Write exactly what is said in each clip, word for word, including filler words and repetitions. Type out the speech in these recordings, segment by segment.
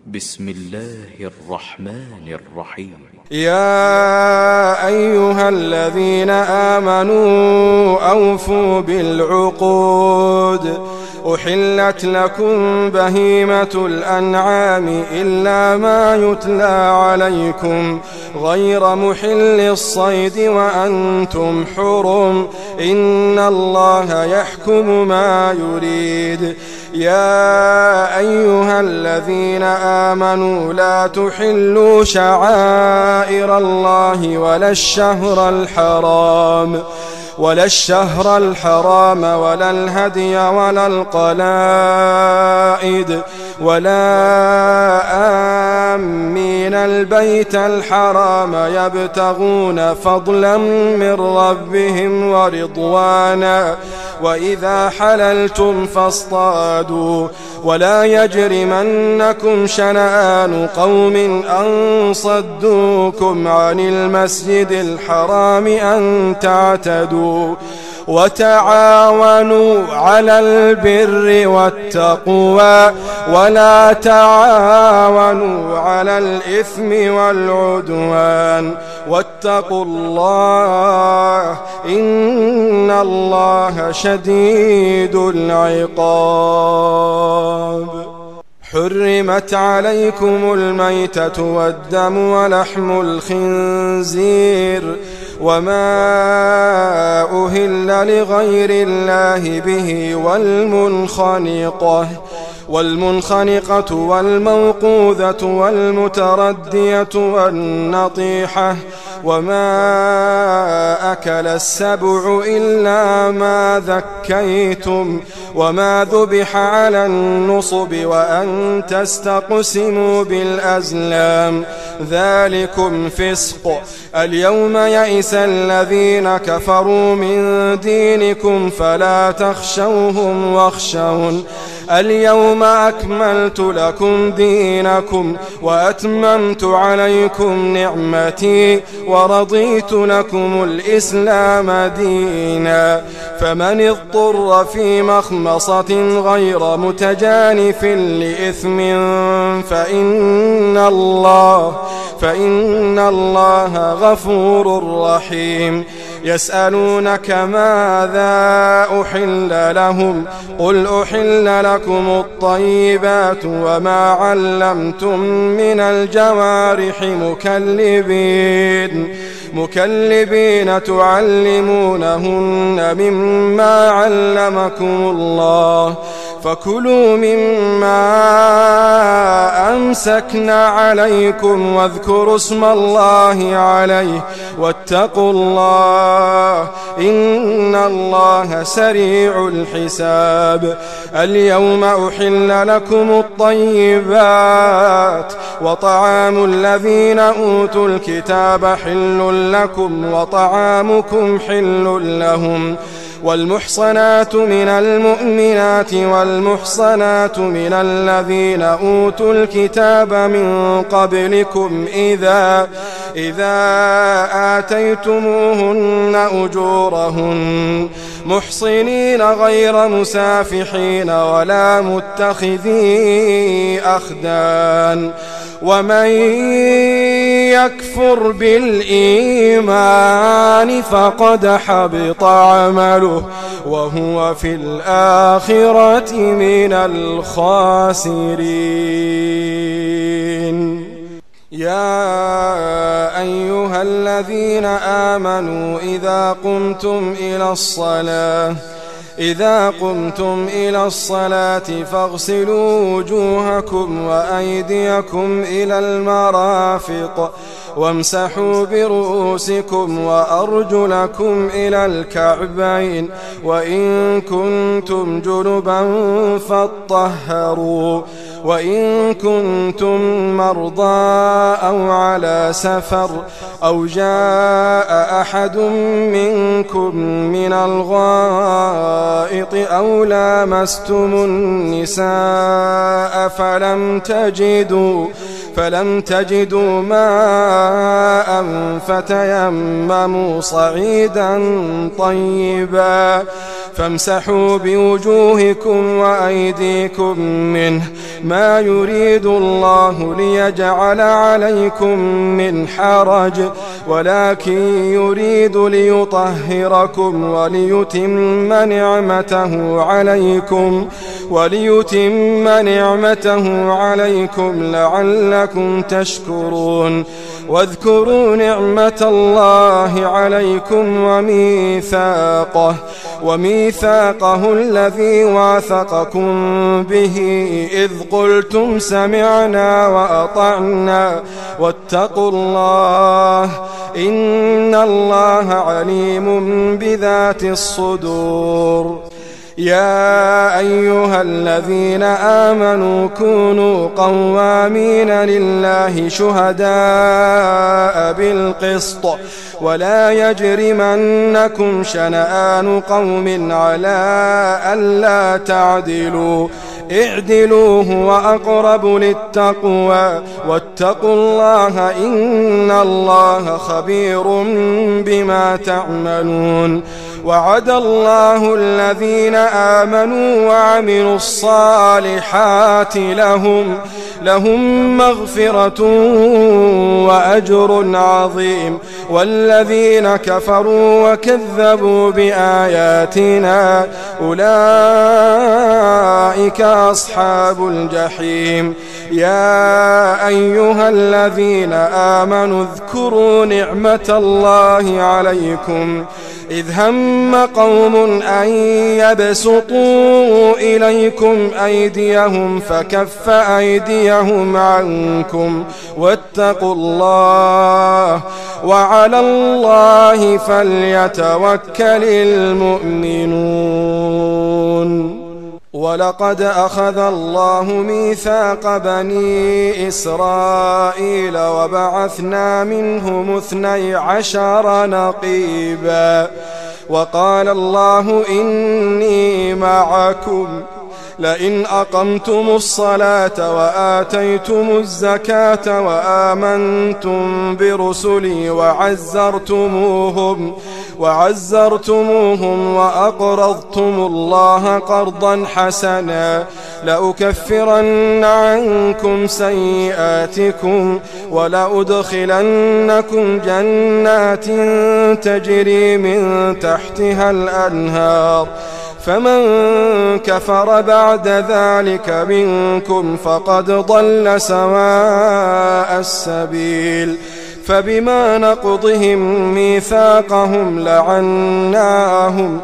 بسم الله الرحمن الرحيم. يا أيها الذين آمنوا أوفوا بالعقود. أحلت لكم بهيمة الأنعام إلا ما يتلى عليكم غير محل الصيد وأنتم حرم إن الله يحكم ما يريد. يا أيها الذين آمنوا لا تحلوا شعائر الله ولا الشهر الحرام ولا الشهر الحرام ولا الهدي ولا القلائد ولا آمين البيت الحرام يبتغون فضلا من ربهم ورضوانا وإذا حللتم فاصطادوا ولا يجرمنكم شنآن قوم أن صدوكم عن المسجد الحرام أن تعتدوا وتعاونوا على البر والتقوى ولا تعاونوا على الإثم والعدوان واتقوا الله إن الله شديد العقاب. حرمت عليكم الميتة والدم ولحم الخنزير وما أهل لغير الله به والمنخنقة والمنخنقة والموقوذة والمتردية والنطيحة وما أكل السبع إلا ما ذكيتم وما ذبح على النصب وأن تستقسموا بالأزلام ذلكم فسق. اليوم يئس الذين كفروا من دينكم فلا تخشوهم واخشون اليوم أكملت لكم دينكم وأتممت عليكم نعمتي ورضيت لكم الإسلام دينا. فمن اضطر في مخمصة غير متجانف لإثم فإن الله فإن الله غفور رحيم. يسألونك ماذا أحل لهم قل أحل لكم الطيبات وما علمتم من الجوارح مكلبين مكلبين تعلمونهن مما علمكم الله فكلوا مما أمسكنا عليكم واذكروا اسم الله عليه واتقوا الله إن الله سريع الحساب. اليوم أحل لكم الطيبات وطعام الذين أوتوا الكتاب حل لكم وطعامكم حل لهم والمحصنات من المؤمنات والمحصنات من الذين أوتوا الكتاب من قبلكم إذا إذا آتيتموهن أجورهن محصنين غير مسافحين ولا متخذي أخدان. ومن يكفر بالإيمان فقد حبط عمله وهو في الآخرة من الخاسرين. يا أيها الذين آمنوا إذا قمتم إلى الصلاة إذا قمتم إلى الصلاة فاغسلوا وجوهكم وأيديكم إلى المرافق وامسحوا برؤوسكم وأرجلكم إلى الكعبين وإن كنتم جنبا فاطهروا وإن كنتم مرضى أو على سفر أو جاء أحد منكم من الغائط أو لامستم النساء فلم تجدوا فلم تجدوا ماء فتيمموا صعيدا طيبا فامسحوا بوجوهكم وأيديكم منه ما يريد الله ليجعل عليكم من حرج ولكن يريد ليطهركم وليتم نعمته عليكم وليتم نعمته عليكم لعلكم تشكرون واذكروا نعمة الله عليكم وميثاقه وميثاقه الذي واثقكم به إذ قلتم سمعنا وأطعنا واتقوا الله إن الله عليم بذات الصدور. يا أيها الذين آمنوا كونوا قوامين لله شهداء بالقسط ولا يجرمنكم شنآن قوم على ألا تعدلوا اعدلوا هو أقرب للتقوى واتقوا الله إن الله خبير بما تعملون. وعد الله الذين آمنوا وعملوا الصالحات لهم لهم مغفرة وأجر عظيم والذين كفروا وكذبوا بآياتنا أولئك أصحاب الجحيم. يا أيها الذين آمنوا اذكروا نعمة الله عليكم إذ هم قوم أن يبسطوا إليكم أيديهم فكف أيديهم عنكم واتقوا الله وعلى الله فليتوكل المؤمنون. ولقد أخذ الله ميثاق بني إسرائيل وبعثنا منهم اثني عشر نقيبا وقال الله إني معكم لئن أقمتم الصلاة وآتيتم الزكاة وآمنتم برسلي وعزرتموهم وعزرتموهم وأقرضتم الله قرضا حسنا لأكفرن عنكم سيئاتكم ولأدخلنكم جنات تجري من تحتها الأنهار فمن كفر بعد ذلك منكم فقد ضل سواء السبيل. فبما نقضهم ميثاقهم لعناهم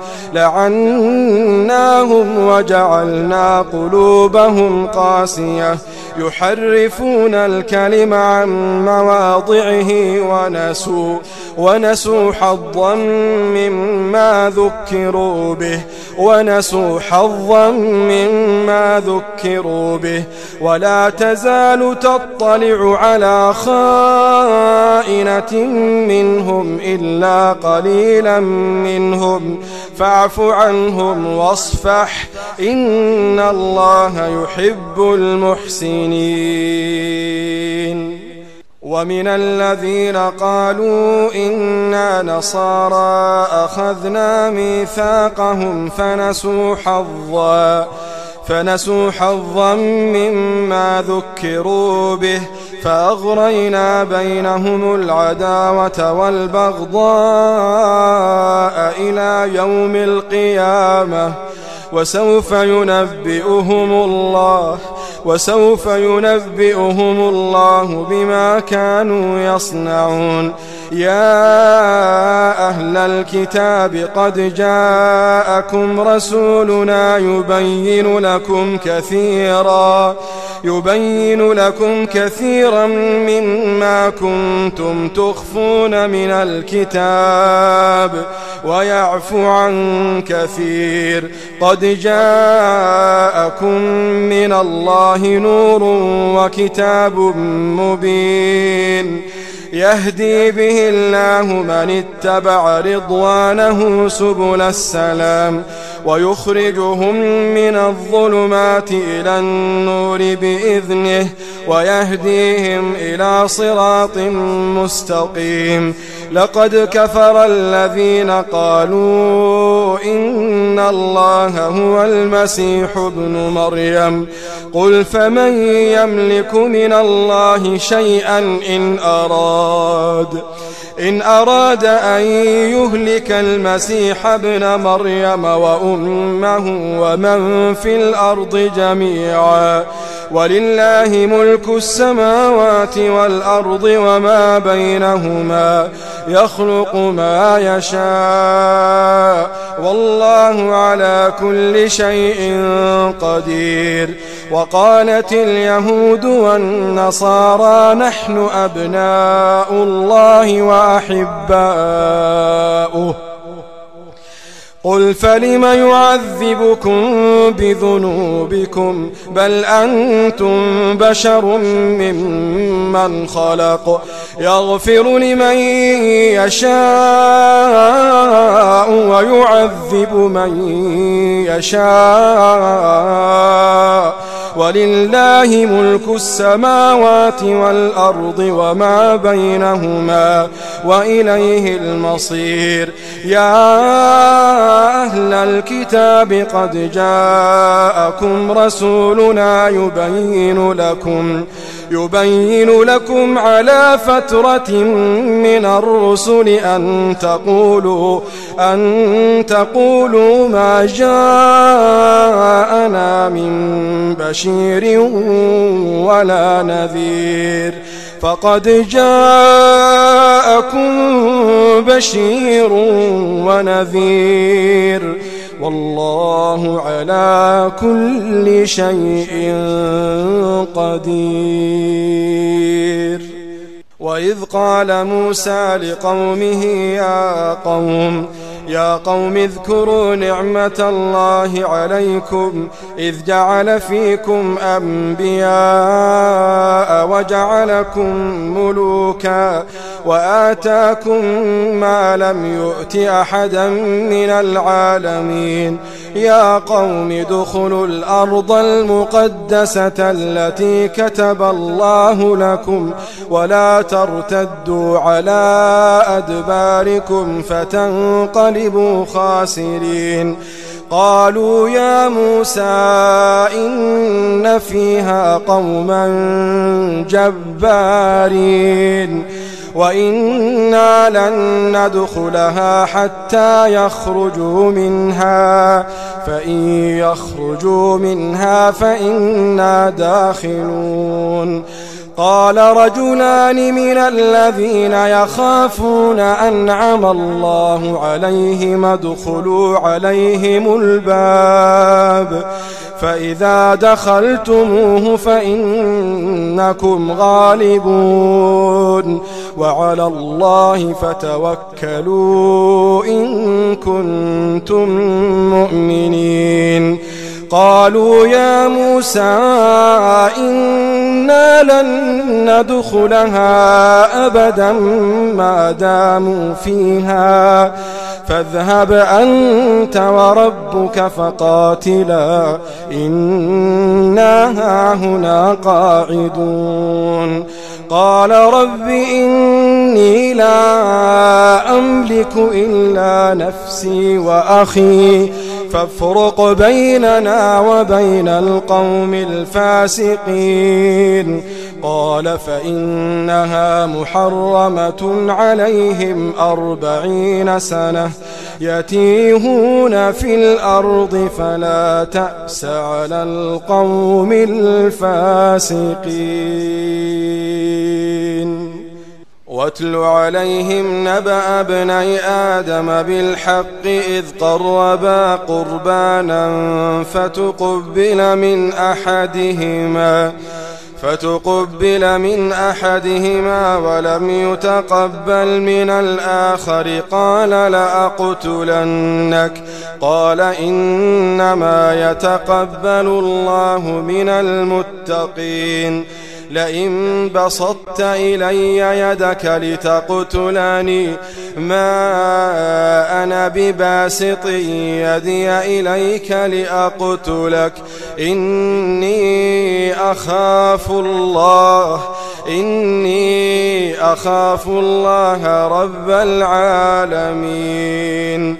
لعناهم وجعلنا قلوبهم قاسية يحرفون الكلم عن مواضعه ونسوا ونسوا حظا مما ذكروا به ونسوا حظا مما ذكروا به ولا تزال تطلع على خائنة منهم إلا قليلا منهم فاعف عنهم واصفح إن الله يحب المحسنين. ومن الذين قالوا إنا نصارى أخذنا ميثاقهم فنسوا حظا فنسوا حظا مما ذكروا به فأغرينا بينهم العداوة والبغضاء إلى يوم القيامة وسوف ينبئهم الله وسوف ينبئهم الله بما كانوا يصنعون. يا أهل الكتاب قد جاءكم رسولنا يبين لكم كثيرا يبين لكم كثيرا مما كنتم تخفون من الكتاب ويعفو عن كثير. قد جاءكم من الله نور وكتاب مبين يهدي به الله من اتبع رضوانه سبل السلام ويخرجهم من الظلمات إلى النور بإذنه ويهديهم إلى صراط مستقيم. لقد كفر الذين قالوا إن الله هو المسيح ابن مريم. قل فمن يملك من الله شيئا إن أراد إن أراد أن يهلك المسيح ابن مريم وأمه ومن في الأرض جميعا ولله ملك السماوات والأرض وما بينهما يخلق ما يشاء والله على كل شيء قدير. وقالت اليهود والنصارى نحن أبناء الله وأحباؤه. قل فلم يعذبكم بذنوبكم بل أنتم بشر ممن خلق يغفر لمن يشاء ويعذب من يشاء ولله ملك السماوات والأرض وما بينهما وإليه المصير. يا أهل الكتاب قد جاءكم رسولنا يبين لكم يبين لكم على فترة من الرسل أن تقولوا أن تقولوا ما جاءنا من بشير ولا نذير فقد جاءكم بشير ونذير والله على كل شيء قدير. وإذ قال موسى لقومه يا قوم يا قوم اذكروا نعمة الله عليكم إذ جعل فيكم أنبياء وجعلكم ملوكا وآتاكم ما لم يؤت أحدا من العالمين. يا قوم ادخلوا الأرض المقدسة التي كتب الله لكم ولا ترتدوا على أدباركم فتنقلبوا خاسرين. قالوا يا موسى إن فيها قوما جبارين وإنا لن ندخلها حتى يخرجوا منها فإن يخرجوا منها فإنا داخلون. قال رجلان من الذين يخافون أنعم الله عليهم ادخلوا عليهم الباب فإذا دخلتموه فإنكم غالبون وعلى الله فتوكلوا إن كنتم مؤمنين. قالوا يا موسى إنا لن ندخلها أبدا ما داموا فيها فاذهب أنت وربك فقاتلا إنا هاهنا قاعدون. قال رب إني لا أملك إلا نفسي وأخي فافرق بيننا وبين القوم الفاسقين. قال فإنها محرمة عليهم أربعين سنة يتيهون في الأرض فلا تأس على القوم الفاسقين. واتل عليهم نبأ ابني آدم بالحق إذ قربا قربانا فتقبل من أحدهما فتقبل من أحدهما ولم يتقبل من الآخر قال لأقتلنك. قال إنما يتقبل الله من المتقين. لئن بسطت إلي يدك لتقتلني ما أنا بباسط يدي إليك لأقتلك إني أخاف الله إني أخاف الله رب العالمين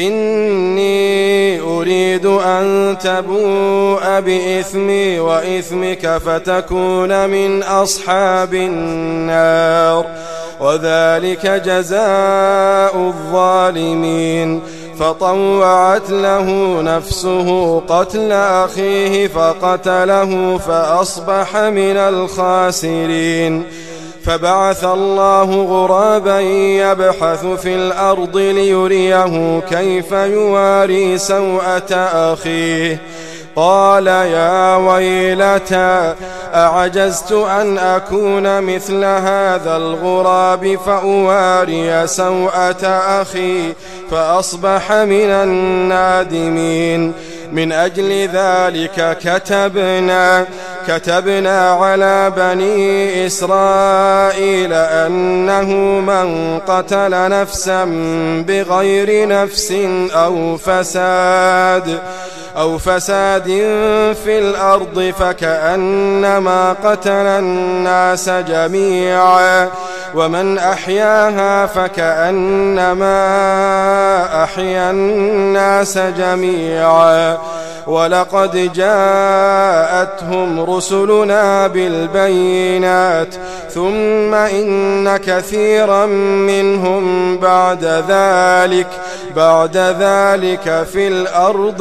إني أريد أن تبوء بإثمي وإثمك فتكون من أصحاب النار وذلك جزاء الظالمين فطوعت له نفسه قتل أخيه فقتله فأصبح من الخاسرين فبعث الله غرابا يبحث في الأرض ليريه كيف يواري سوءة أخيه قال يا ويلتى أعجزت أن أكون مثل هذا الغراب فأواري سوءة أخي فأصبح من النادمين من أجل ذلك كتبنا كتبنا على بني إسرائيل أنه من قتل نفسا بغير نفس أو فساد أو فساد في الأرض فكأنما قتل الناس جميعا ومن أحياها فكأنما أحيا الناس جميعا ولقد جاءتهم رسلنا بالبينات ثم إن كثيرا منهم بعد ذلك بعد ذلك في الأرض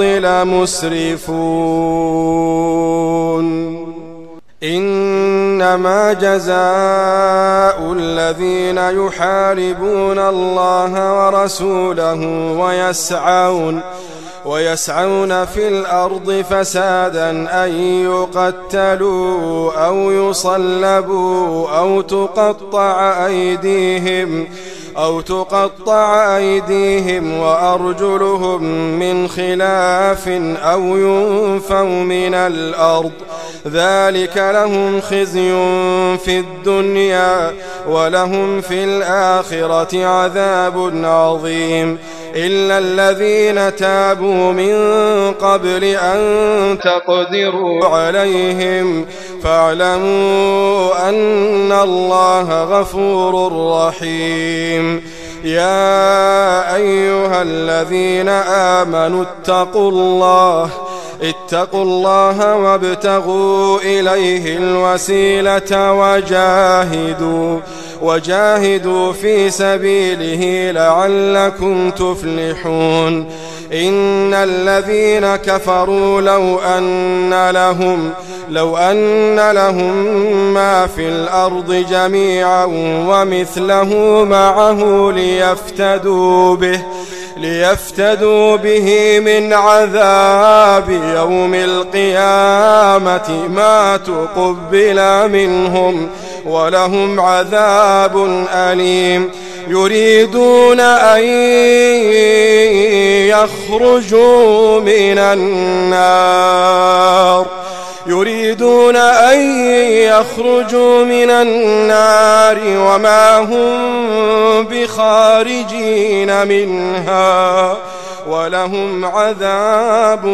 لمسرفون إنما جزاء الذين يحاربون الله ورسوله ويسعون ويسعون في الأرض فسادا أن يقتلوا أو يصلبوا أو تقطع أيديهم أو تقطع أيديهم وأرجلهم من خلاف أو ينفوا من الأرض ذلك لهم خزي في الدنيا ولهم في الآخرة عذاب عظيم إلا الذين تابوا من قبل أن تقدروا عليهم فاعلموا أن الله غفور رحيم يا أيها الذين آمنوا اتقوا الله اتقوا الله وابتغوا إليه الوسيلة وجاهدوا وجاهدوا في سبيله لعلكم تفلحون إن الذين كفروا لو أن لهم لو أن لهم ما في الأرض جميعا ومثله معه ليفتدوا به ليفتدوا به من عذاب يوم القيامة ما تقبل منهم ولهم عذاب أليم يريدون أن يخرجوا من النار يريدون أن يخرجوا من النار وما هم بخارجين منها ولهم عذاب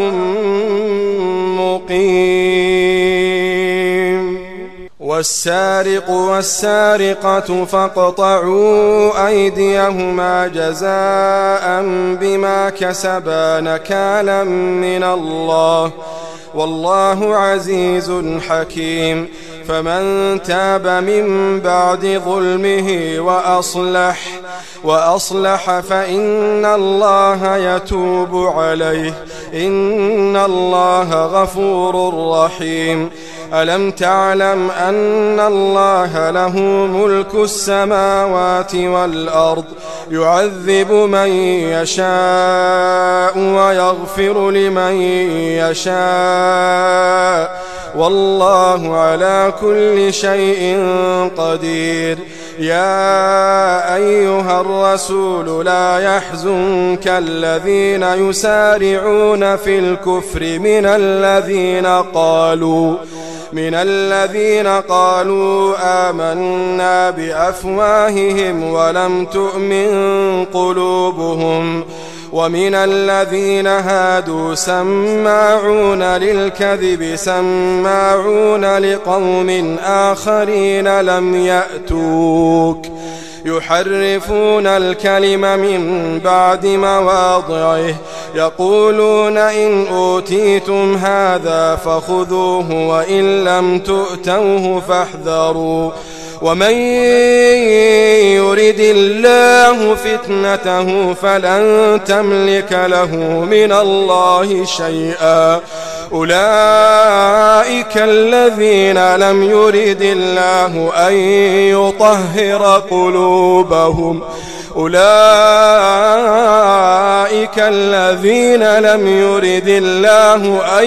مقيم والسارق والسارقة فاقطعوا أيديهما جزاء بما كسبا نكالا من الله والله عزيز حكيم فمن تاب من بعد ظلمه وأصلح وأصلح فإن الله يتوب عليه إن الله غفور رحيم ألم تعلم أن الله له ملك السماوات والأرض يعذب من يشاء ويغفر لمن يشاء والله على كل شيء قدير يا أيها الرسول لا يحزنك الذين يسارعون في الكفر من الذين قالوا من الذين قالوا آمنا بأفواههم ولم تؤمن قلوبهم ومن الذين هادوا سماعون للكذب سماعون لقوم آخرين لم يأتوك يحرفون الكلم من بعد مواضعه يقولون إن أوتيتم هذا فخذوه وإن لم تؤتوه فاحذروا ومن يرد الله فتنته فلن تملك له من الله شيئا أولئك الذين لم يرد الله أن يطهر قلوبهم أولئك الذين لم يرد الله أن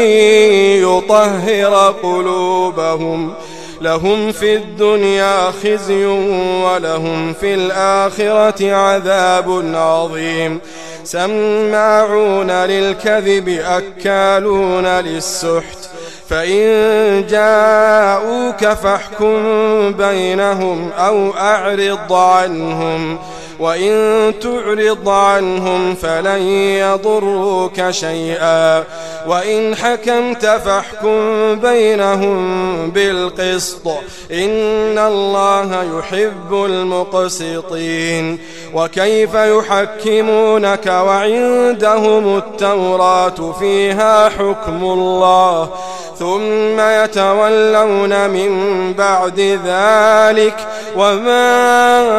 يطهر قلوبهم لهم في الدنيا خزي ولهم في الآخرة عذاب عظيم سماعون للكذب أكالون للسحت فإن جاءوك فاحكم بينهم أو أعرض عنهم وإن تعرض عنهم فلن يضروك شيئا وإن حكمت فاحكم بينهم بالقسط إن الله يحب المقسطين وكيف يحكمونك وعندهم التوراة فيها حكم الله ثم يتولون من بعد ذلك وما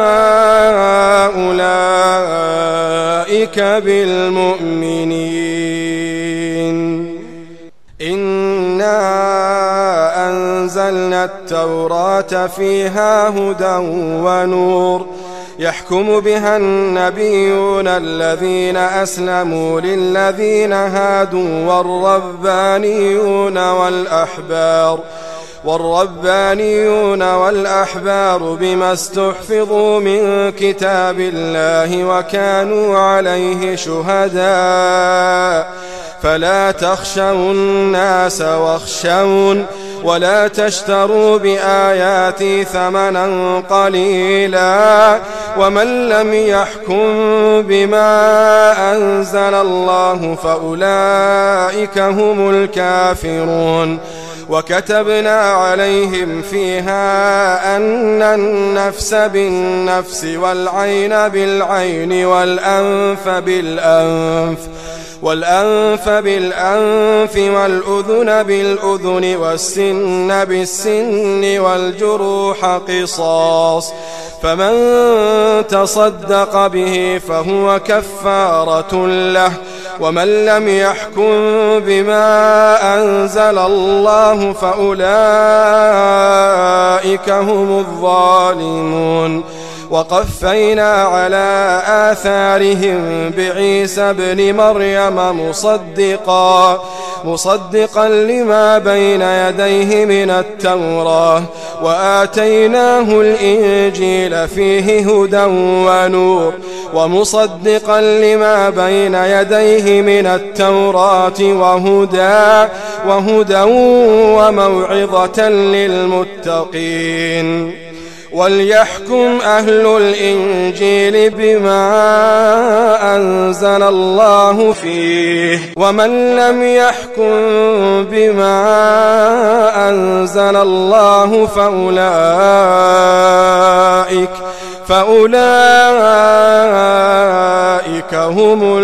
أولئك بالمؤمنين إنا أنزلنا التوراة فيها هدى ونور يحكم بها النبيون الذين أسلموا للذين هادوا والربانيون والأحبار والربانيون والأحبار بما استحفظوا من كتاب الله وكانوا عليه شهداء فلا تخشوا الناس واخشون ولا تشتروا بآياتي ثمنا قليلا ومن لم يحكم بما أنزل الله فأولئك هم الكافرون وكتبنا عليهم فيها أن النفس بالنفس والعين بالعين والأنف بالأنف والأنف بالأنف والأذن بالأذن والسن بالسن والجروح قصاص فمن تصدق به فهو كفارة له ومن لم يحكم بما أنزل الله فأولئك هم الظالمون وقفينا على آثارهم بعيسى ابن مريم مصدقا مصدقا لما بين يديه من التوراة وآتيناه الإنجيل فيه هدى ونور ومصدقا لما بين يديه من التوراة وهدى وهدى وموعظة للمتقين وليحكم أهل الإنجيل بما أنزل الله فيه ومن لم يحكم بما أنزل الله فأولئك فأولئك هم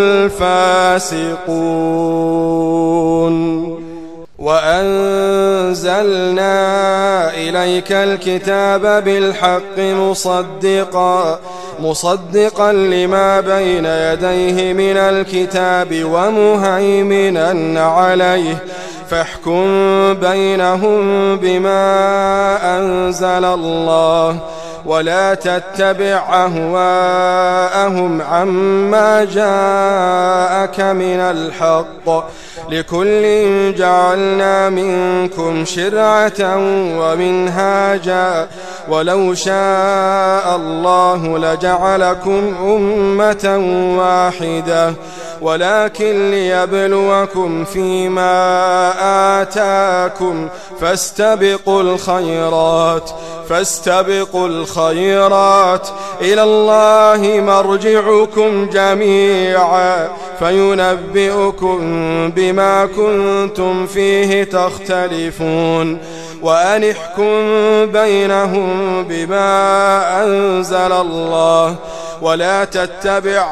الفاسقون وأنزلنا إليك الكتاب بالحق مصدقا مصدقا لما بين يديه من الكتاب ومهيمنا عليه فاحكم بينهم بما أنزل الله ولا تتبع أهواءهم عما جاءك من الحق لكل جعلنا منكم شرعة ومنهاجا ولو شاء الله لجعلكم أمة واحدة ولكن ليبلوكم فيما آتاكم فاستبقوا الخيرات فاستبقوا الخيرات إلى الله مرجعكم جميعا فينبئكم بما كنتم فيه تختلفون وأن احكم بينهم بما أنزل الله ولا تتبع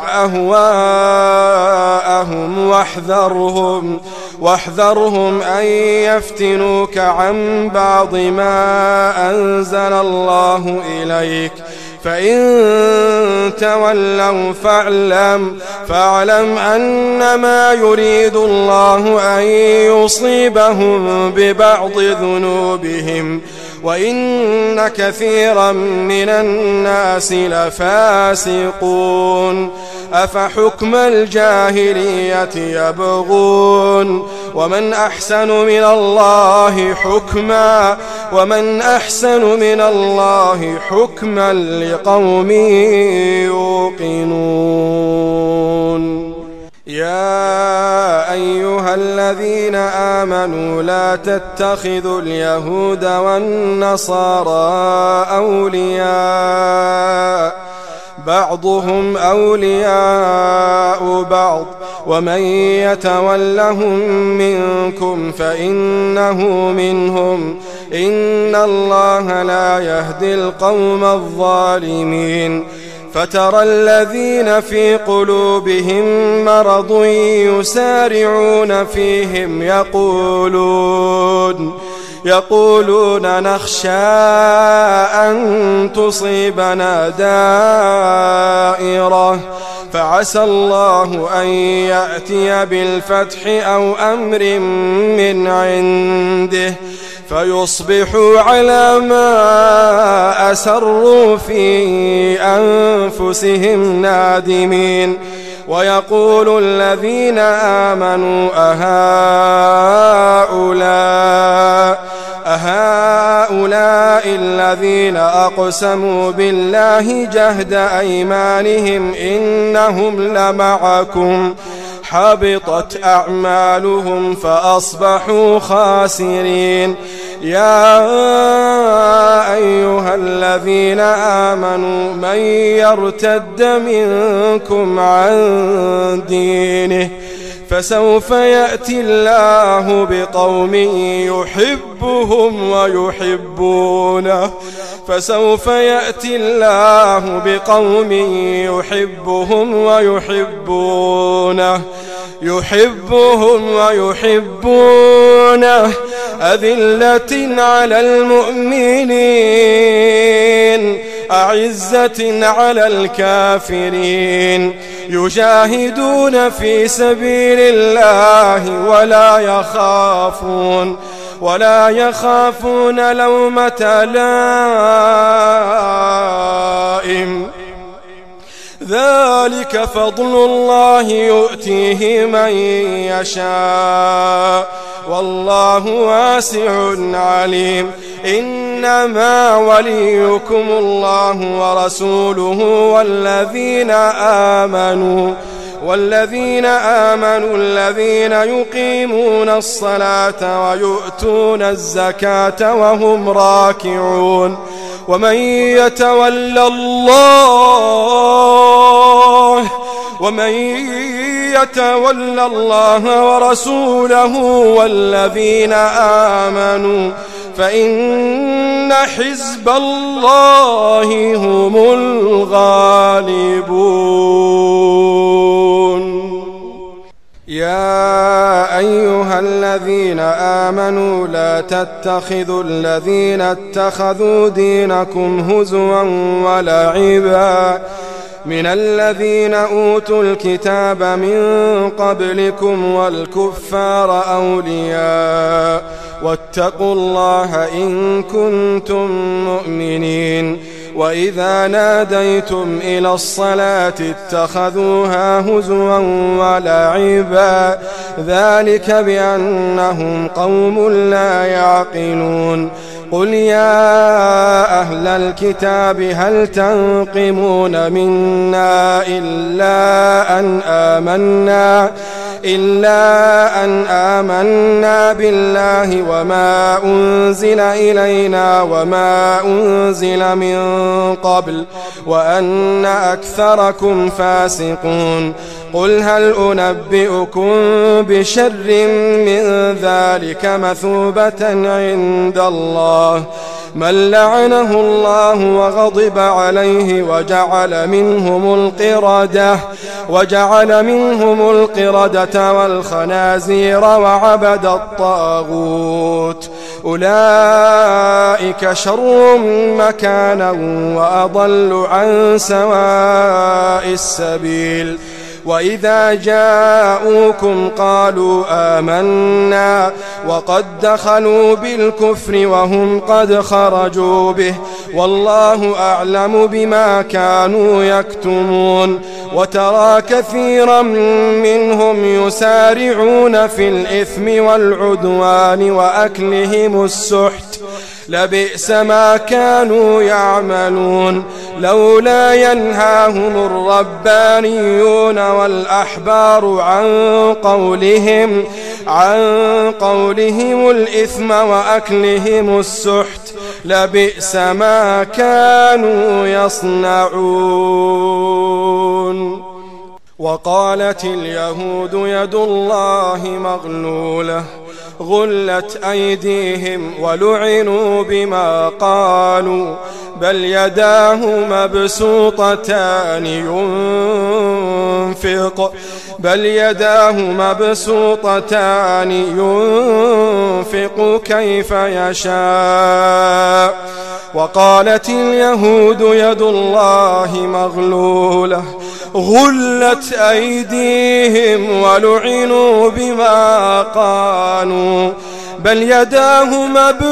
أهواءهم واحذرهم واحذرهم أن يفتنوك عن بعض ما أنزل الله إليك فإن تولوا فاعلم فاعلم أنما يريد الله أن يصيبهم ببعض ذنوبهم وإن كثيرا من الناس لفاسقون أفحكم الجاهلية يبغون ومن أحسن من الله حكما ومن أحسن من الله حكما لقوم يوقنون يا أيها الذين آمنوا لا تتخذوا اليهود والنصارى أولياء بعضهم أولياء بعض ومن يتولهم منكم فإنه منهم إن الله لا يهدي القوم الظالمين فترى الذين في قلوبهم مرض يسارعون فيهم يقولون يقولون نخشى أن تصيبنا دائرة فعسى الله أن يأتي بالفتح أو أمر من عنده فيصبحوا على ما أسروا في أنفسهم نادمين ويقول الذين آمنوا أهؤلاء أهؤلاء الذين أقسموا بالله جهد أيمانهم إنهم لمعكم حبطت أعمالهم فأصبحوا خاسرين يا أيها الذين آمنوا من يرتد منكم عن دينه فسوف يأتي الله بقوم يحبهم ويحبونه فسوف يأتي الله بقوم يحبهم ويحبونه يحبهم ويحبونه أذلة على المؤمنين أعزة على الكافرين يجاهدون في سبيل الله ولا يخافون ولا يخافون لومة لائم ذلك فضل الله يؤتيه من يشاء والله واسع عليم إنما وليكم الله ورسوله والذين آمنوا والذين آمنوا الذين يقيمون الصلاة ويؤتون الزكاة وهم راكعون ومن يتولى الله ومن يتولى الله ورسوله والذين آمنوا فإن حزب الله هم الغالبون يا أيها الذين آمنوا لا تتخذوا الذين اتخذوا دينكم هزوا ولعبا من الذين أوتوا الكتاب من قبلكم والكفار أولياء واتقوا الله إن كنتم مؤمنين وإذا ناديتم إلى الصلاة اتخذوها هزوا ولعبا ذلك بأنهم قوم لا يعقلون قل يا أهل الكتاب هل تنقمون منا إلا أن آمنا إلا أن آمنا بالله وما أنزل إلينا وما أنزل من قبل وأن أكثركم فاسقون قل هل أنبئكم بشر من ذلك مثوبة عند الله من لعنه الله وغضب عليه وجعل منهم القردة وجعل منهم القردة والخنازير وعبد الطاغوت أولئك شر مكانا وأضل عن سواء السبيل وإذا جاءوكم قالوا آمنا وقد دخلوا بالكفر وهم قد خرجوا به والله أعلم بما كانوا يكتمون وترى كثيرا منهم يسارعون في الإثم والعدوان وأكلهم السحت لبئس ما كانوا يعملون لولا ينهاهم الربانيون والأحبار عن قولهم عن قولهم الإثم وأكلهم السحت لبئس ما كانوا يصنعون. وقالت اليهود يد الله مغلولة غلت أيديهم ولعنوا بما قالوا بل يداه مبسوطتان ينفق بل يداه مبسوطتان ينفق كيف يشاء وقالت اليهود يد الله مغلولة غلت أيديهم ولعنوا بما قالوا بل يداه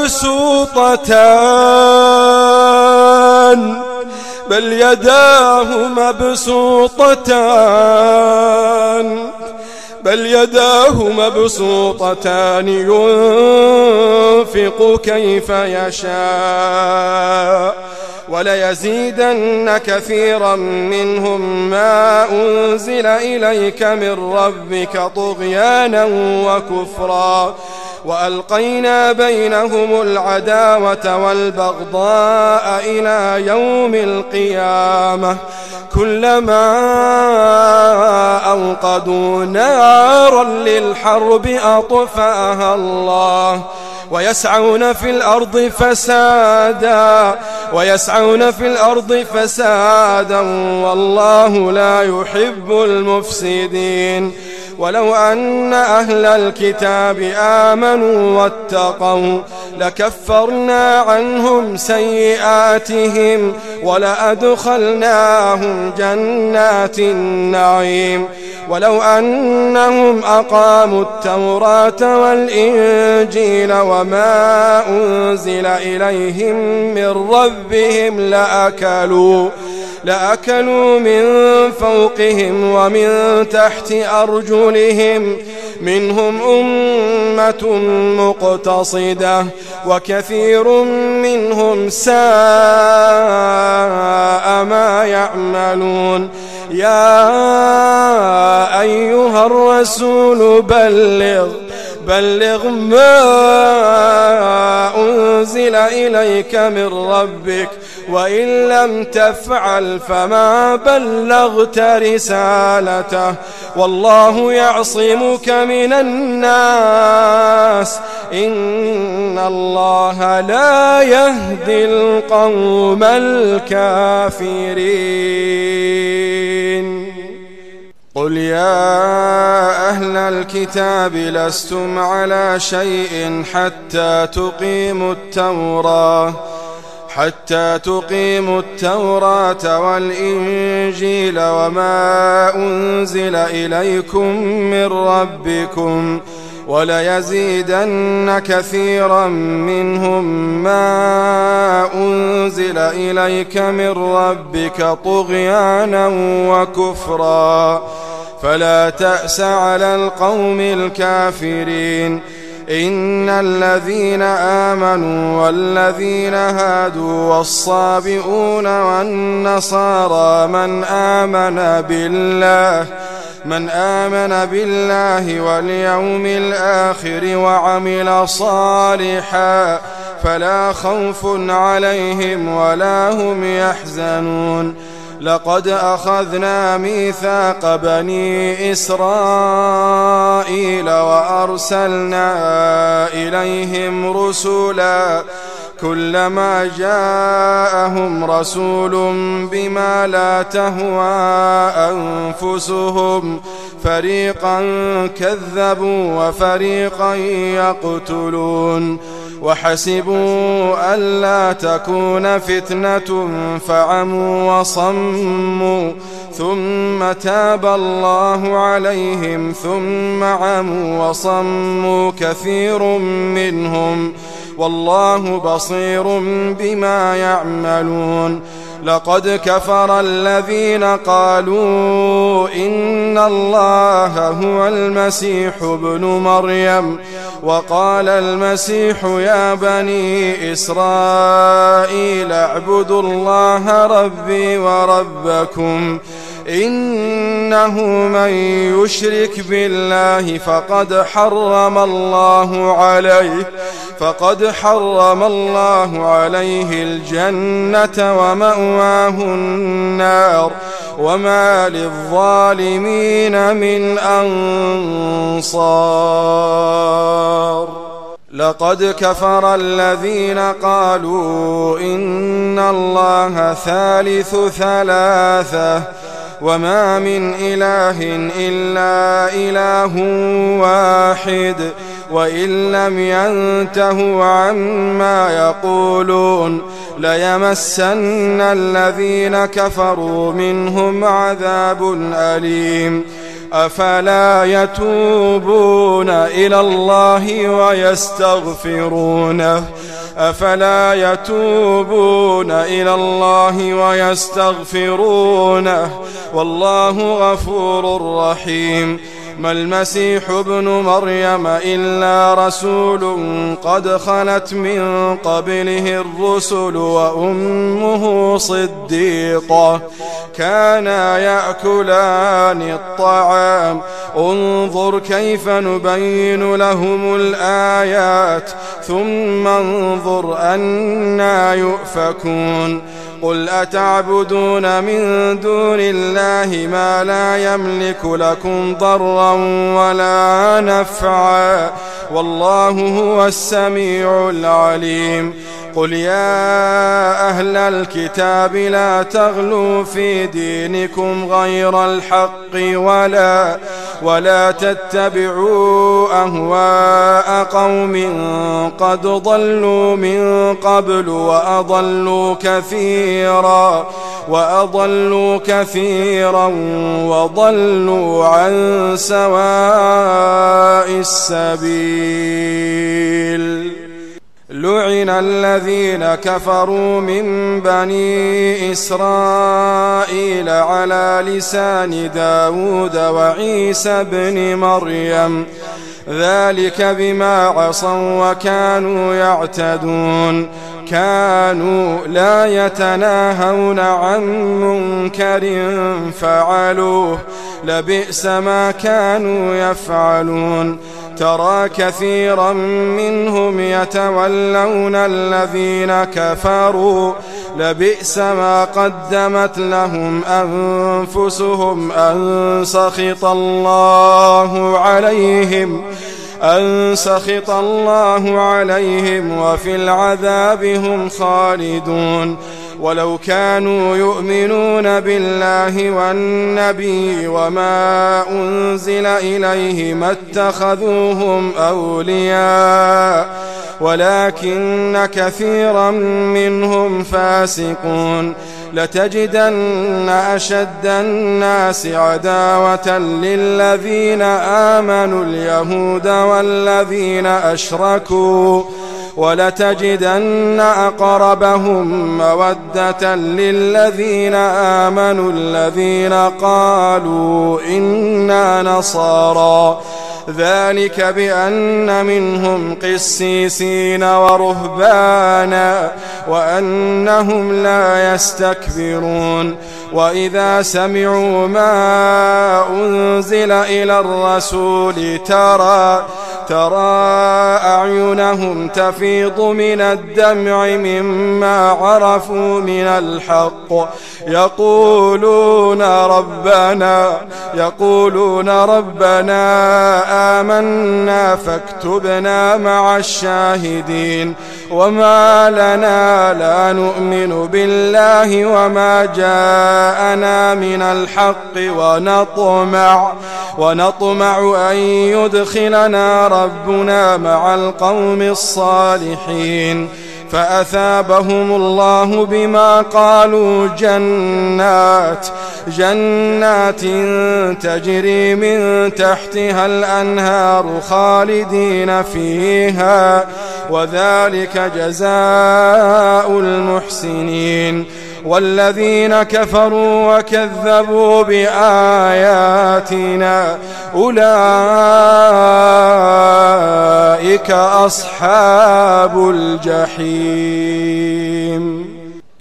مبسوطتان بل يداه مبسوطتان بل يداه مبسوطتان ينفق كيف يشاء وليزيدن كثيرا منهم ما أنزل إليك من ربك طغيانا وكفرا وألقينا بينهم العداوة والبغضاء إلى يوم القيامة كلما أوقدوا نارا للحرب أطفأها الله ويسعون في الأرض فسادا ويسعون في الأرض فسادا والله لا يحب المفسدين ولو أن أهل الكتاب آمنوا واتقوا لكفرنا عنهم سيئاتهم ولأدخلناهم جنات النعيم ولو أنهم أقاموا التوراة والإنجيل وما أنزل إليهم من ربهم لأكلوا لأكلوا من فوقهم ومن تحت أرجلهم منهم أمة مقتصدة وكثير منهم ساء ما يعملون يا أيها الرسول بلغ بلغ ما أنزل إليك من ربك وإن لم تفعل فما بلغت رسالته والله يعصمك من الناس إن الله لا يهدي القوم الكافرين. قل يا أهل الكتاب لستم على شيء حتى تقيموا التوراة حتى تقيموا التوراة والإنجيل وما أنزل إليكم من ربكم وليزيدن كثيرا منهم ما أنزل إليك من ربك طغيانا وكفرا فلا تأس على القوم الكافرين. إن الذين آمنوا والذين هادوا والصابئون والنصارى من آمن بالله من آمن بالله واليوم الآخر وعمل صالحا فلا خوف عليهم ولا هم يحزنون. لقد أخذنا ميثاق بني إسرائيل وأرسلنا إليهم رسلا كلما جاءهم رسول بما لا تهوى أنفسهم فريقا كذبوا وفريقا يقتلون وحسبوا ألا تكون فتنة فعموا وصموا ثم تاب الله عليهم ثم عموا وصموا كثير منهم والله بصير بما يعملون. لقد كفر الذين قالوا إن الله هو المسيح ابن مريم وقال المسيح يا بني إسرائيل اعبدوا الله ربي وربكم إنه من يشرك بالله فقد حرم الله عليه فقد حرم الله عليه الجنة ومأواه النار وما للظالمين من أنصار. لقد كفر الذين قالوا إن الله ثالث ثلاثة وما من إله إلا إله واحد وإن لم ينتهوا عما يقولون ليمسن الذين كفروا منهم عذاب أليم. أفلا يتوبون إلى الله ويستغفرونه أفلا يتوبون إلى الله ويستغفرونه والله غفور رحيم. ما المسيح ابن مريم إلا رسول قد خلت من قبله الرسل وأمه صديقة كانا يأكلان الطعام انظر كيف نبين لهم الآيات ثم انظر أنا يؤفكون. قل أتعبدون من دون الله ما لا يملك لكم ضرا ولا نفعا والله هو السميع العليم. قل يا أهل الكتاب لا تغلوا في دينكم غير الحق ولا ولا تتبعوا أهواء قوم قد ضلوا من قبل وأضلوا كثيرا وأضلوا كثيرا وضلوا عن سواء السبيل. لعن الذين كفروا من بني إسرائيل على لسان داود وعيسى بن مريم ذلك بما عصوا وكانوا يعتدون كانوا لا يتناهون عن منكر فعلوه لبئس ما كانوا يفعلون. ترى كثيرا منهم يتولون الذين كفروا لبئس ما قدمت لهم أنفسهم أن سخط الله عليهم أن سخط الله عليهم وفي العذاب هم خالدون. ولو كانوا يؤمنون بالله والنبي وما أنزل إليه ما اتخذوهم أولياء ولكن كثيرا منهم فاسقون. لتجدن أشد الناس عداوة للذين آمنوا اليهود والذين أشركوا ولتجدن أقربهم مودة للذين آمنوا الذين قالوا إنا نصارى ذلك بأن منهم قسيسين ورهبانا وأنهم لا يستكبرون وإذا سمعوا ما أنزل إلى الرسول ترى ترى أعينهم تفيض من الدمع مما عرفوا من الحق يقولون ربنا يقولون ربنا آمنا فاكتبنا مع الشاهدين وما لنا لا نؤمن بالله وما جاءنا من الحق ونطمع ونطمع أن يدخلنا ربنا مع القوم الصالحين فأثابهم الله بما قالوا جنات جنات تجري من تحتها الأنهار خالدين فيها وذلك جزاء المحسنين والذين كفروا وكذبوا بآياتنا أولئك أصحاب الجحيم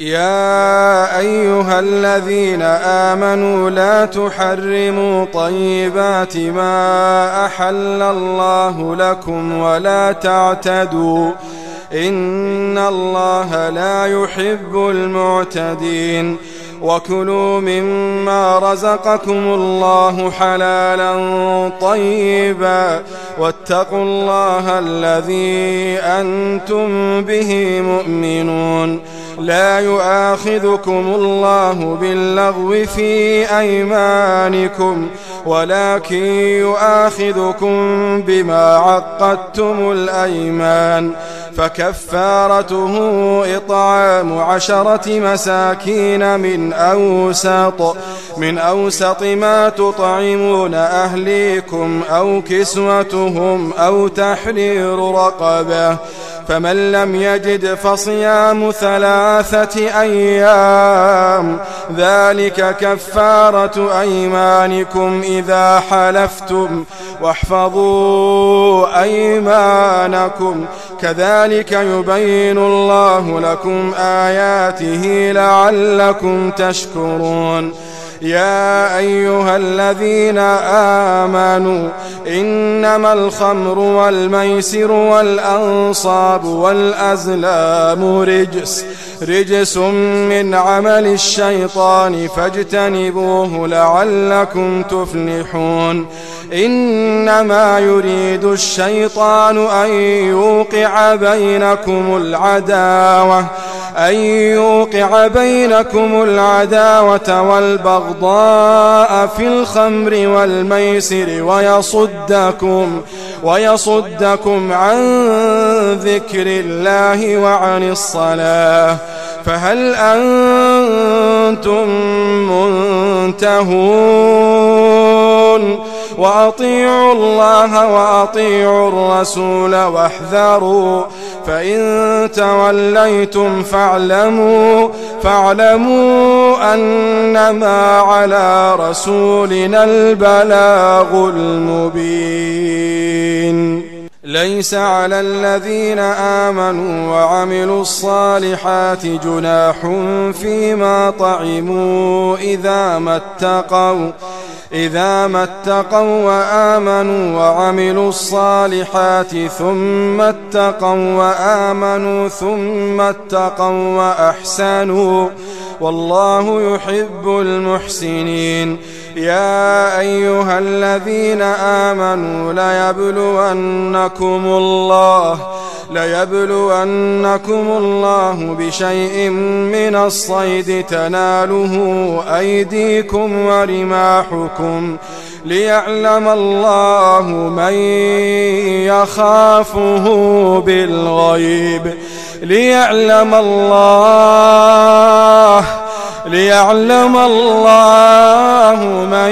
يا أيها الذين آمنوا لا تحرموا طيبات ما أحل الله لكم ولا تعتدوا إن الله لا يحب المعتدين وكلوا مما رزقكم الله حلالا طيبا واتقوا الله الذي أنتم به مؤمنون لا يؤاخذكم الله باللغو في أيمانكم ولكن يؤاخذكم بما عقدتم الأيمان فكفارته إطعام عشرة مساكين من أوسط من أوسط ما تطعمون أهليكم أو كسوتهم أو تحرير رقبة فمن لم يجد فصيام ثلاثة أيام ذلك كفارة أيمانكم إذا حلفتم واحفظوا أيمانكم كذلك يبين الله لكم آياته لعلكم تشكرون يا أيها الذين آمنوا إنما الخمر والميسر والأنصاب والأزلام رجس رجس من عمل الشيطان فاجتنبوه لعلكم تفلحون إنما يريد الشيطان أن يوقع بينكم العداوة أن يوقع بينكم العداوة والبغضاء في الخمر والميسر ويصدكم ويصدكم عن ذكر الله وعن الصلاة فهل أنتم منتهون وأطيعوا الله وأطيعوا الرسول واحذروا فإن توليتم فاعلموا فاعلموا أنما على رسولنا البلاغ المبين ليس على الذين آمنوا وعملوا الصالحات جناح فيما طعموا إذا ما اتقوا إذا ما اتقوا وآمنوا وعملوا الصالحات ثم اتقوا وآمنوا ثم اتقوا وأحسنوا والله يحب المحسنين يا أيها الذين آمنوا ليبلونكم الله ليبلونكم الله بشيء من الصيد تناله أيديكم ورماحكم ليعلم الله من يخافه بالغيب ليعلم الله ليعلم الله من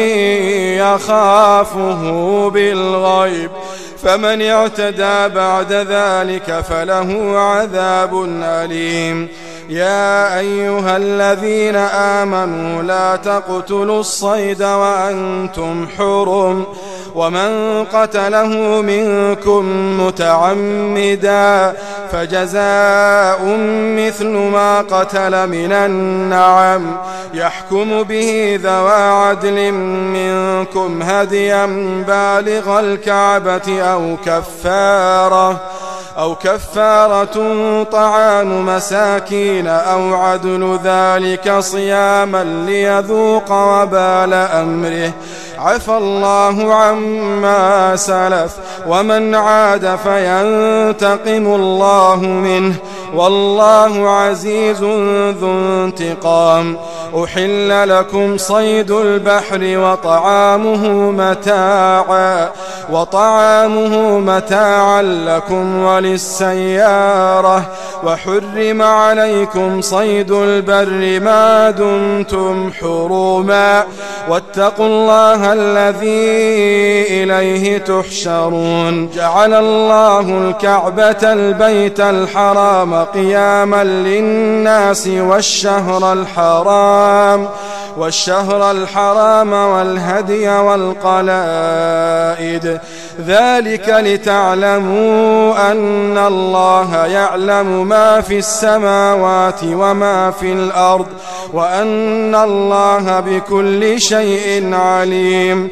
يخافه بالغيب فمن اعتدى بعد ذلك فله عذاب أليم يا أيها الذين آمنوا لا تقتلوا الصيد وأنتم حرم ومن قتله منكم متعمدا فجزاء مثل ما قتل من النعم يحكم به ذوى عدل منكم هديا بالغ الكعبة أو كفارة أو كفارة طعام مساكين أو عدل ذلك صياما ليذوق وبال أمره عفى الله عما سلف ومن عاد فينتقم الله منه والله عزيز ذو انتقام. أحل لكم صيد البحر وطعامه متاعا وطعامه متاعا لكم وللسيارة وحرم عليكم صيد البر ما دمتم حرما واتقوا الله الذي إليه تحشرون. جعل الله الكعبة البيت الحرام قياما للناس والشهر الحرام والشهر الحرام والهدي والقلائد ذلك لتعلموا أن الله يعلم ما في السماوات وما في الأرض وأن الله بكل شيء عليم.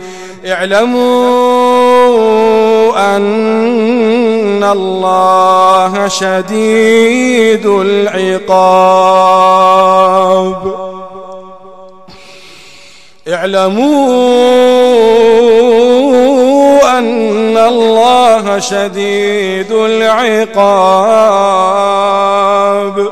اعلموا أن الله شديد العقاب. اعلموا أن الله شديد العقاب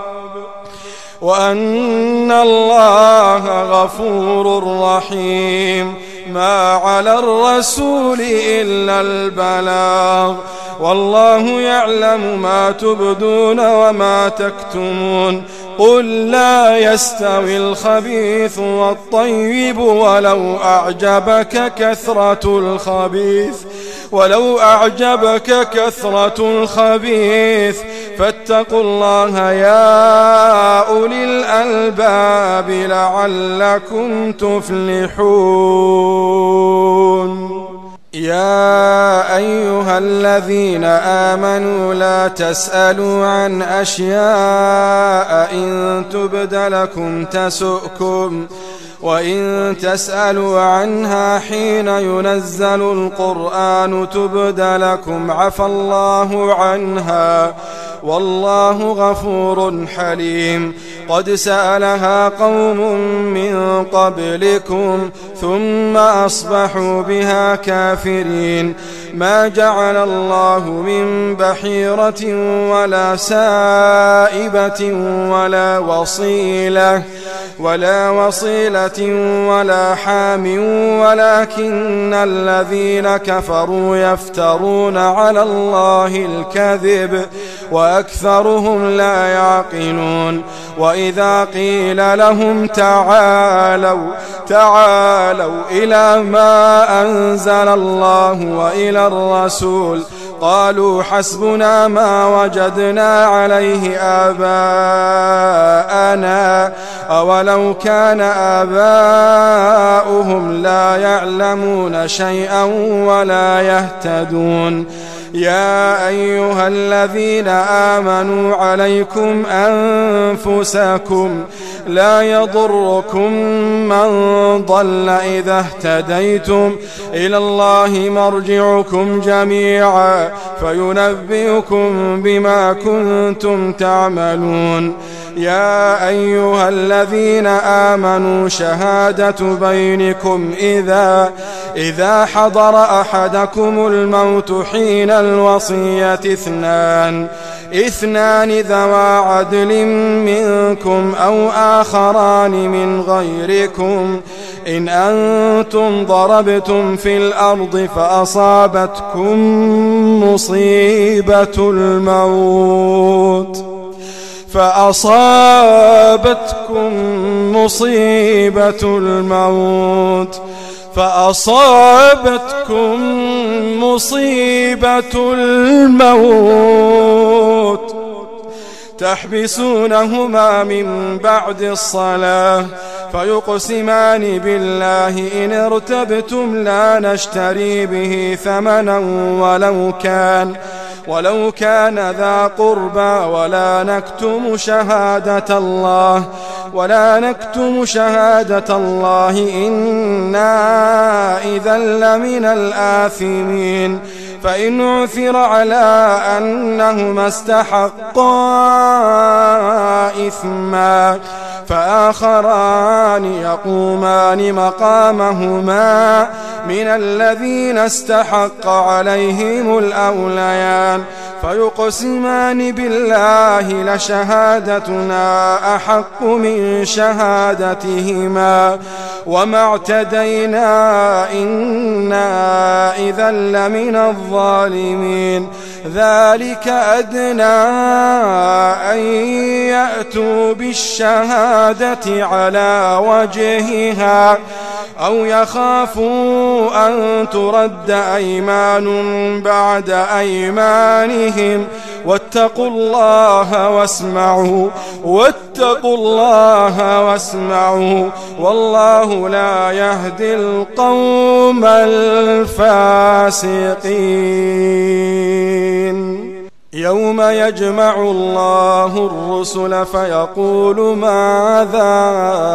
وأن الله غفور رحيم. ما على الرسول إلا البلاغ والله يعلم ما تبدون وما تكتمون. قل لا يستوي الخبيث والطيب ولو أعجبك كثرة الخبيث ولو أعجبك كثرة الخبيث فاتقوا الله يا أولي الألباب لعلكم تفلحون. يا أيها الذين آمنوا لا تسألوا عن أشياء إن تبد لكم تسؤكم وإن تسألوا عنها حين ينزل القرآن تبد لكم عفى الله عنها والله غفور حليم. قد سألها قوم من قبلكم ثم أصبحوا بها كافرين. ما جعل الله من بحيرة ولا سائبة ولا وصيلة ولا وصيلة ولا حام ولكن الذين كفروا يفترون على الله الكذب وأكثرهم لا يعقلون. وإذا قيل لهم تعالوا تعالوا إلى ما أنزل الله وإلى الرسول قالوا حسبنا ما وجدنا عليه آباءنا أولو كان آباؤهم لا يعلمون شيئا ولا يهتدون. يا أيها الذين آمنوا عليكم أنفسكم لا يضركم من ضل إذا اهتديتم إلى الله مرجعكم جميعا فينبئكم بما كنتم تعملون. يا أيها الذين آمنوا شهادة بينكم إذا إذا حضر أحدكم الموت حين الوصية اثنان اثنان ذوى عدل منكم أو آخران من غيركم إن أنتم ضربتم في الأرض فأصابتكم مصيبة الموت فأصابتكم مصيبة الموت فأصابتكم مصيبة الموت تحبسونهما من بعد الصلاة فيقسمان بالله إن ارتبتم لا نشتري به ثمنا ولو كان ولو كان ذا قربى ولا نكتم شهادة الله ولا نكتم شهادة الله إنا إذا لمن الآثمين. فإن عثر على أنهما استحقا إثما فآخران يقومان مقامهما من الذين استحق عليهم الأوليان فيقسمان بالله لشهادتنا أحق من شهادتهما وما اعتدينا إنا إذا لمن الظالمين. ذلك أدنى أن يأتوا بالشهادة على وجهها أو يخافوا أن ترد أيمان بعد أيمانهم واتقوا الله واسمعوا واتقوا الله واسمعوا والله لا يهدي القوم الفاسقين. يوم يجمع الله الرسل فيقول ماذا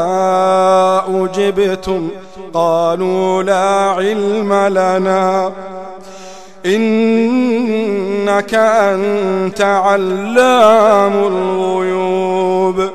أجبتم قالوا لا علم لنا إنك أنت علام الغيوب.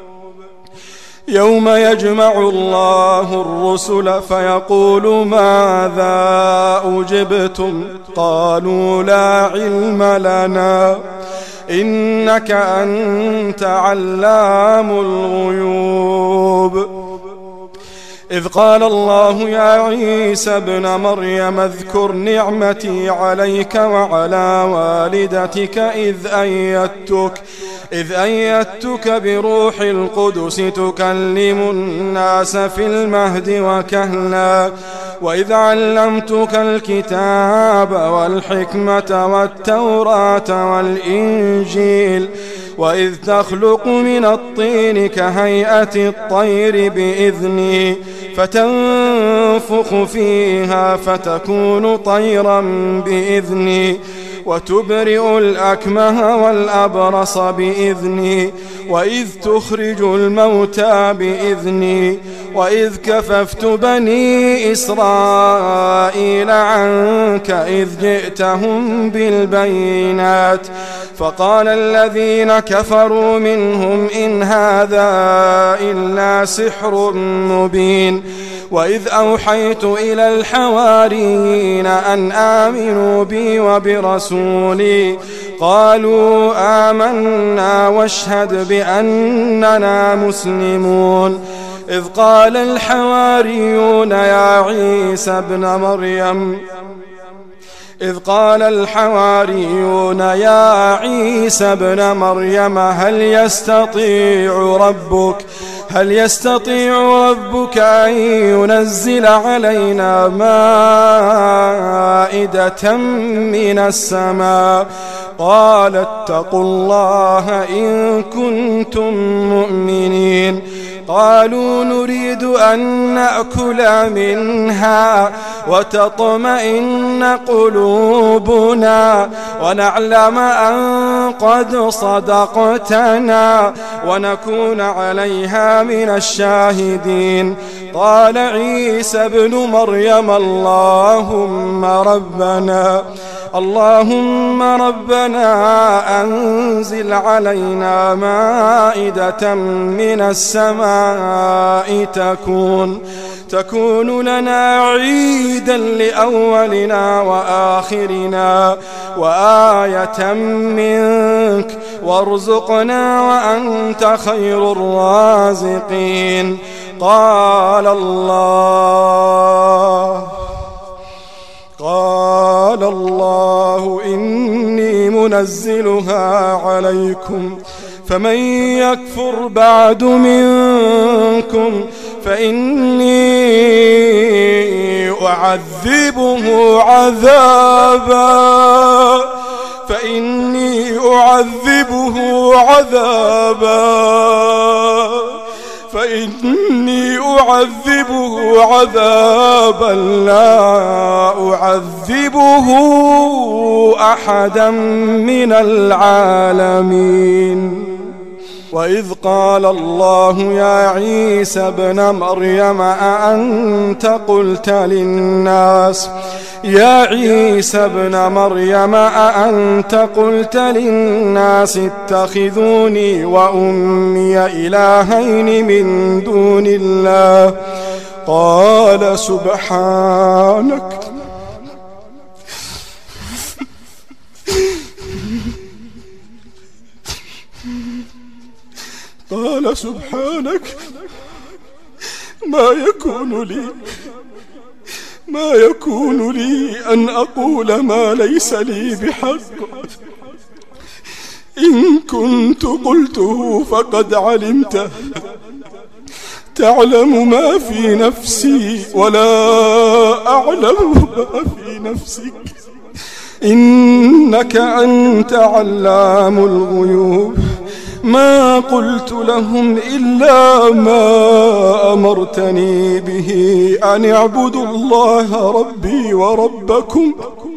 يوم يجمع الله الرسل فيقول ماذا أجبتم قالوا لا علم لنا إنك أنت علام الغيوب. إذ قال الله يا عيسى ابن مريم اذكر نعمتي عليك وعلى والدتك إذ أيدتك إذ أيدتك بروح القدس تكلم الناس في المهد وكهلا وإذ علمتك الكتاب والحكمة والتوراة والإنجيل وإذ تخلق من الطين كهيئة الطير بإذني فتنفخ فيها فتكون طيرا بإذني وتبرئ الأكمه والأبرص بإذني وإذ تخرج الموتى بإذني وإذ كففت بني إسرائيل عنك إذ جئتهم بالبينات فقال الذين كفروا منهم إن هذا إلا سحر مبين. وإذ أوحيت إلى الحواريين أن آمنوا بي وبرسولي قالوا آمنا واشهد بأننا مسلمون. إذ قال الحواريون يا عيسى ابن مريم إذ قال الحواريون يا عيسى ابن مريم هل يستطيع ربك هل يستطيع ربك أن ينزل علينا مائدة من السماء قال اتقوا الله إن كنتم مؤمنين. قالوا نريد أن نأكل منها وتطمئن قلوبنا ونعلم أن قد صدقتنا ونكون عليها من الشاهدين. قال عيسى ابن مريم اللهم ربنا اللهم ربنا أنزل علينا مائدة من السماء تكون تكون لنا عيدا لأولنا وآخرنا وآية منك وارزقنا وأنت خير الرازقين. قال الله قال الله إني منزلها عليكم فمن يكفر بعد منكم فإني أعذبه عذابا فإني أعذبه عذابا فإني أعذبه عذابا لا أعذبه أحدا من العالمين. وإذ قال الله يا عيسى ابن مريم أأنت قلت للناس يا عيسى ابن مريم أأنت قلت للناس اتخذوني وأمي إلهين من دون الله قال سبحانك قال سبحانك ما يكون لي ما يكون لي أن أقول ما ليس لي بحق إن كنت قلته فقد علمته تعلم ما في نفسي ولا أعلم ما في نفسك إنك أنت علام الغيوب. ما قلت لهم إلا ما أمرتني به أن اعبدوا الله ربي وربكم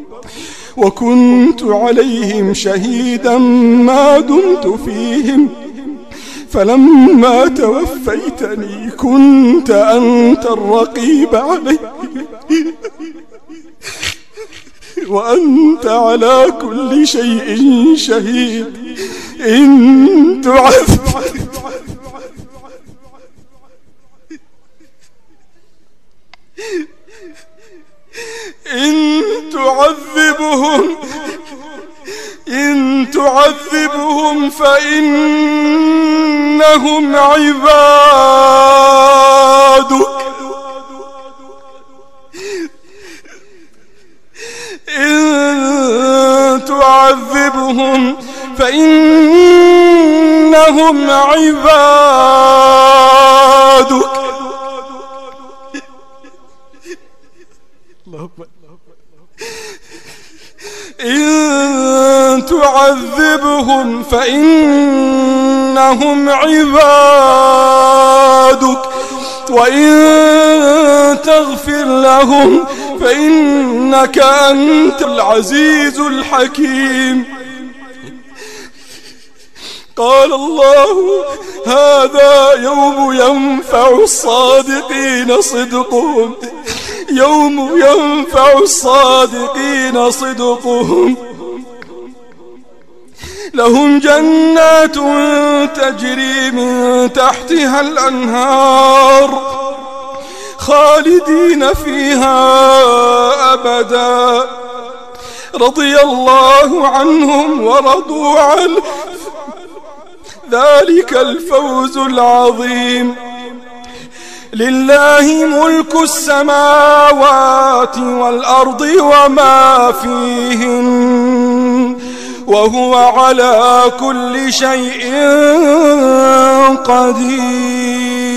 وكنت عليهم شهيدا ما دمت فيهم فلما توفيتني كنت أنت الرقيب عليهم وأنت على كل شيء شهيد. إن تعذب إن تعذبهم إن تعذبهم فإنهم عبادك إن تعذبهم فإنهم عبادك. إن تعذبهم فإنهم عبادك وإن تغفر لهم فإنك أنت العزيز الحكيم. قال الله هذا يوم ينفع الصادقين صدقهم يوم ينفع الصادقين صدقهم لهم جنات تجري من تحتها الأنهار خالدين فيها أبدا رضي الله عنهم ورضوا عنه ذلك الفوز العظيم. لله ملك السماوات والأرض وما فيهن وهو على كل شيء قدير.